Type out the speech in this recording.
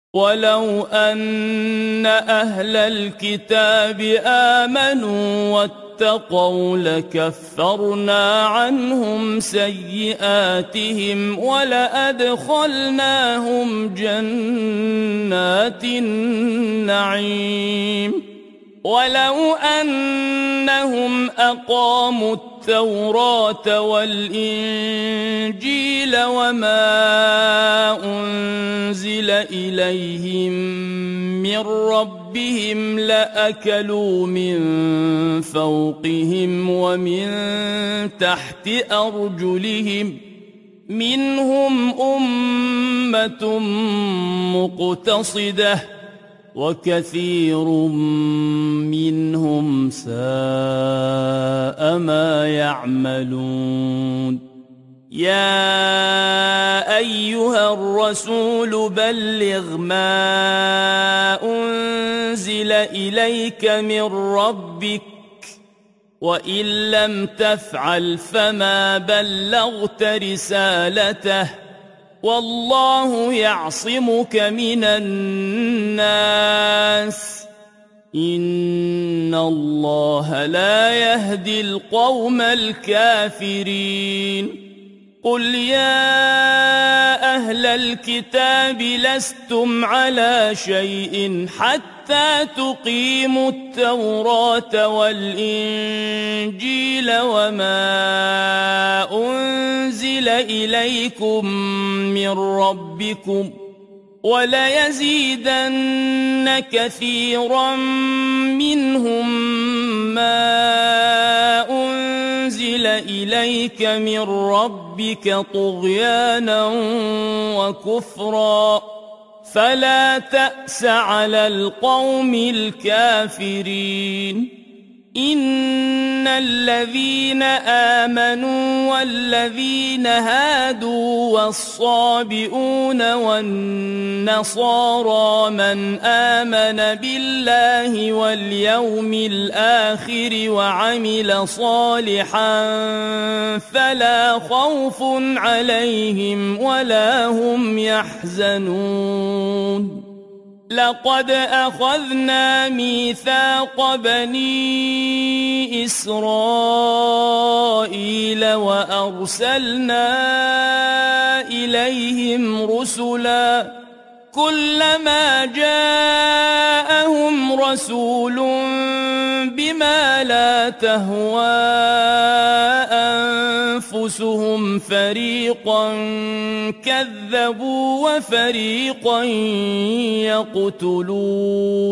ولو أن أهل الكتاب آمنوا واتقوا لكفرنا عنهم سيئاتهم ولأدخلناهم جنات النعيم ولو أنهم أقاموا التوراة والإنجيل وما أنزل إليهم من ربهم لأكلوا من فوقهم ومن تحت أرجلهم منهم أمة مقتصدة وكثير منهم ساء ما يعملون يا أيها الرسول بلغ ما أنزل إليك من ربك وإن لم تفعل فما بلغت رسالته والله يعصمك من الناس إن الله لا يهدي القوم الكافرين قل يا أهل الكتاب لستم على شيء حتى تقيموا التوراة والإنجيل وما أنزل إليكم من ربكم وليزيدن كثيرا منهم ما أنزل إليك من ربك طغيانا وكفرا فلا تأس على القوم الكافرين إن الذين آمنوا والذين هادوا والصابئون والنصارى من آمن بالله واليوم الآخر وعمل صالحا فلا خوف عليهم ولا هم يحزنون لقد أخذنا ميثاق بني إسرائيل وأرسلنا إليهم رسلا كلما جاءهم رسول بما لا تهوى أنفسهم فريقا كذبوا وفريقا يقتلون